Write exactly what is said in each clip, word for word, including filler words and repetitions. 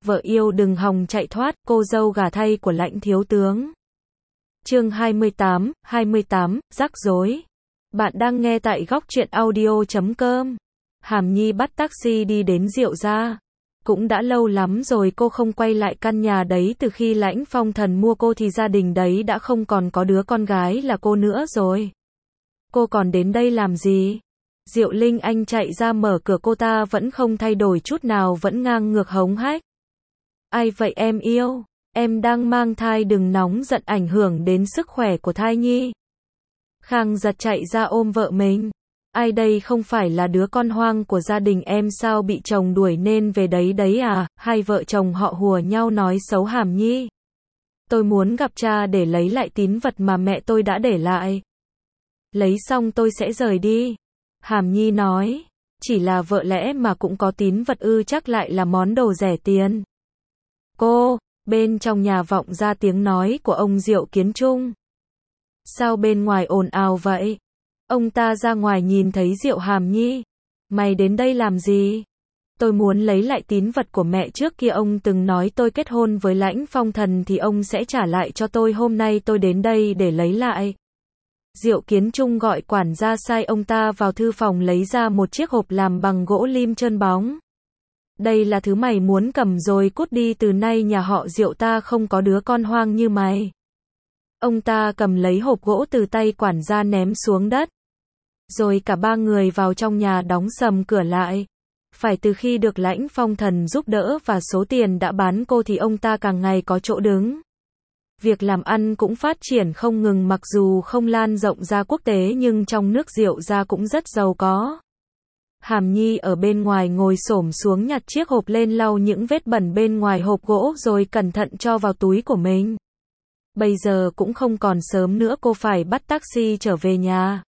vợ yêu đừng hòng chạy thoát, cô dâu gả thay của Lãnh thiếu tướng. Chương hai mươi tám, hai mươi tám, rắc rối. Bạn đang nghe tại góc truyện audio chấm com. Hàm Nhi bắt taxi đi đến Diệu gia. Cũng đã lâu lắm rồi cô không quay lại căn nhà đấy, từ khi Lãnh Phong Thần mua cô thì gia đình đấy đã không còn có đứa con gái là cô nữa rồi. Cô còn đến đây làm gì? Diệu Linh Anh chạy ra mở cửa, cô ta vẫn không thay đổi chút nào, vẫn ngang ngược hống hách. Ai vậy em yêu? Em đang mang thai, đừng nóng giận ảnh hưởng đến sức khỏe của thai nhi. Khang giật chạy ra ôm vợ mình. Ai đây, không phải là đứa con hoang của gia đình em sao, bị chồng đuổi nên về đấy đấy à? Hai vợ chồng họ hùa nhau nói xấu Hàm Nhi. Tôi muốn gặp cha để lấy lại tín vật mà mẹ tôi đã để lại. Lấy xong tôi sẽ rời đi. Hàm Nhi nói, chỉ là vợ lẽ mà cũng có tín vật ư, chắc lại là món đồ rẻ tiền. Cô, bên trong nhà vọng ra tiếng nói của ông Diệu Kiến Trung. Sao bên ngoài ồn ào vậy? Ông ta ra ngoài nhìn thấy Diệu Hàm Nhi. Mày đến đây làm gì? Tôi muốn lấy lại tín vật của mẹ, trước kia ông từng nói tôi kết hôn với Lãnh Phong Thần thì ông sẽ trả lại cho tôi, hôm nay tôi đến đây để lấy lại. Diệu Kiến Trung gọi quản gia sai ông ta vào thư phòng lấy ra một chiếc hộp làm bằng gỗ lim trơn bóng. Đây là thứ mày muốn cầm rồi cút đi, từ nay nhà họ Diệu ta không có đứa con hoang như mày. Ông ta cầm lấy hộp gỗ từ tay quản gia ném xuống đất. Rồi cả ba người vào trong nhà đóng sầm cửa lại. Phải từ khi được Lãnh Phong Thần giúp đỡ và số tiền đã bán cô thì ông ta càng ngày có chỗ đứng. Việc làm ăn cũng phát triển không ngừng, mặc dù không lan rộng ra quốc tế nhưng trong nước Diệu gia cũng rất giàu có. Hàm Nhi ở bên ngoài ngồi xổm xuống nhặt chiếc hộp lên, lau những vết bẩn bên ngoài hộp gỗ rồi cẩn thận cho vào túi của mình. Bây giờ cũng không còn sớm nữa, cô phải bắt taxi trở về nhà.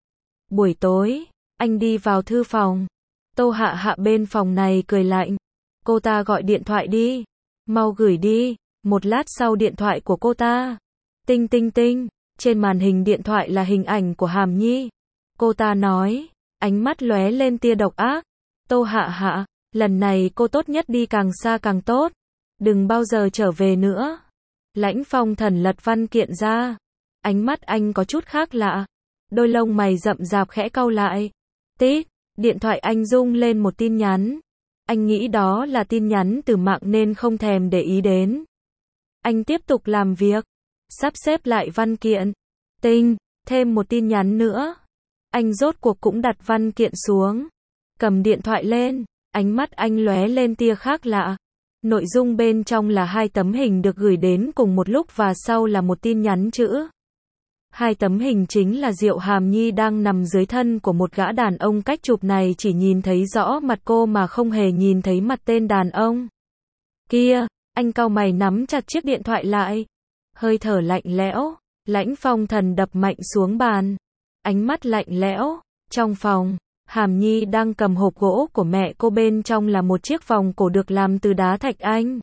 Buổi tối, anh đi vào thư phòng. Tô Hạ Hạ bên phòng này cười lạnh. Cô ta gọi điện thoại đi. Mau gửi đi. Một lát sau điện thoại của cô ta. Tinh tinh tinh. Trên màn hình điện thoại là hình ảnh của Hàm Nhi. Cô ta nói. Ánh mắt lóe lên tia độc ác. Tô Hạ Hạ, lần này cô tốt nhất đi càng xa càng tốt. Đừng bao giờ trở về nữa. Lãnh Phong Thần lật văn kiện ra. Ánh mắt anh có chút khác lạ. Đôi lông mày rậm rạp khẽ cau lại. Tít, điện thoại anh rung lên một tin nhắn. Anh nghĩ đó là tin nhắn từ mạng nên không thèm để ý đến. Anh tiếp tục làm việc, sắp xếp lại văn kiện. Tinh, thêm một tin nhắn nữa. Anh rốt cuộc cũng đặt văn kiện xuống. Cầm điện thoại lên, ánh mắt anh lóe lên tia khác lạ. Nội dung bên trong là hai tấm hình được gửi đến cùng một lúc và sau là một tin nhắn chữ. Hai tấm hình chính là Diệu Hàm Nhi đang nằm dưới thân của một gã đàn ông, cách chụp này chỉ nhìn thấy rõ mặt cô mà không hề nhìn thấy mặt tên đàn ông. Kia, anh cau mày nắm chặt chiếc điện thoại lại. Hơi thở lạnh lẽo, Lãnh Phong Thần đập mạnh xuống bàn. Ánh mắt lạnh lẽo, trong phòng, Hàm Nhi đang cầm hộp gỗ của mẹ cô, bên trong là một chiếc vòng cổ được làm từ đá thạch anh.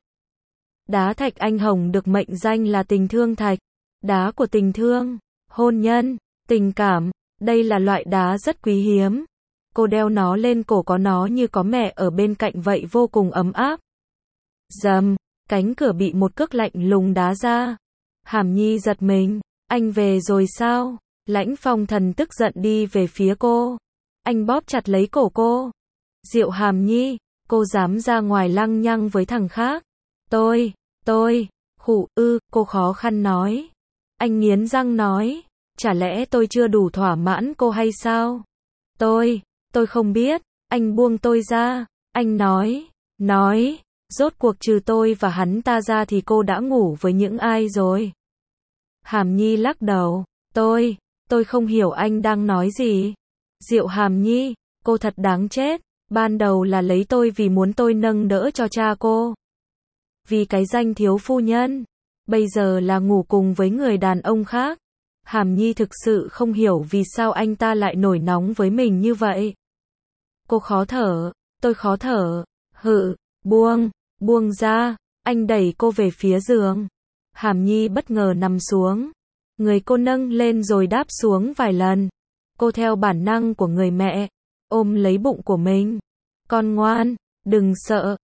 Đá thạch anh hồng được mệnh danh là tình thương thạch, đá của tình thương, hôn nhân, tình cảm, đây là loại đá rất quý hiếm. Cô đeo nó lên cổ, có nó như có mẹ ở bên cạnh vậy, vô cùng ấm áp. Rầm, cánh cửa bị một cước lạnh lùng đá ra. Hàm Nhi giật mình, anh về rồi sao? Lãnh Phong Thần tức giận đi về phía cô. Anh bóp chặt lấy cổ cô. Diệu Hàm Nhi, cô dám ra ngoài lăng nhăng với thằng khác? Tôi, tôi, khụ ư, cô khó khăn nói. Anh nghiến răng nói, chả lẽ tôi chưa đủ thỏa mãn cô hay sao? Tôi, tôi không biết, anh buông tôi ra. Anh nói, nói, rốt cuộc trừ tôi và hắn ta ra thì cô đã ngủ với những ai rồi? Hàm Nhi lắc đầu, tôi, tôi không hiểu anh đang nói gì. Diệu Hàm Nhi, cô thật đáng chết, ban đầu là lấy tôi vì muốn tôi nâng đỡ cho cha cô. Vì cái danh thiếu phu nhân, bây giờ là ngủ cùng với người đàn ông khác. Hàm Nhi thực sự không hiểu vì sao anh ta lại nổi nóng với mình như vậy. Cô khó thở, tôi khó thở, hự, buông, buông ra, anh đẩy cô về phía giường. Hàm Nhi bất ngờ nằm xuống, người cô nâng lên rồi đáp xuống vài lần. Cô theo bản năng của người mẹ, ôm lấy bụng của mình. Con ngoan, đừng sợ,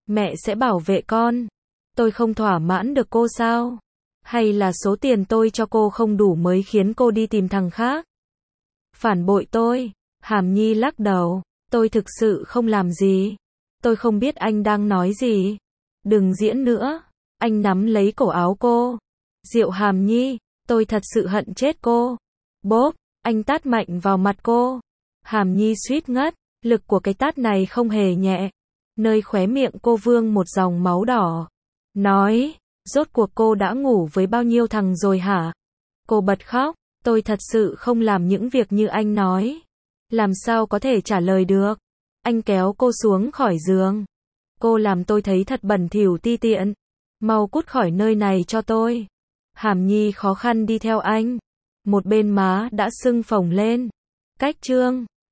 Mẹ sẽ bảo vệ con. Tôi không thỏa mãn được cô sao? Hay là số tiền tôi cho cô không đủ mới khiến cô đi tìm thằng khác? Phản bội tôi. Hàm Nhi lắc đầu. Tôi thực sự không làm gì. Tôi không biết anh đang nói gì. Đừng diễn nữa. Anh nắm lấy cổ áo cô. Diệu Hàm Nhi, tôi thật sự hận chết cô. Bốp, anh tát mạnh vào mặt cô. Hàm Nhi suýt ngất. Lực của cái tát này không hề nhẹ. Nơi khóe miệng cô vương một dòng máu đỏ. Nói, rốt cuộc cô đã ngủ với bao nhiêu thằng rồi hả? Cô bật khóc. Tôi thật sự không làm những việc như anh nói. Làm sao có thể trả lời được? Anh kéo cô xuống khỏi giường. Cô làm tôi thấy thật bẩn thỉu ti tiện. Mau cút khỏi nơi này cho tôi. Hàm Nhi khó khăn đi theo anh. Một bên má đã sưng phồng lên. Cách trương.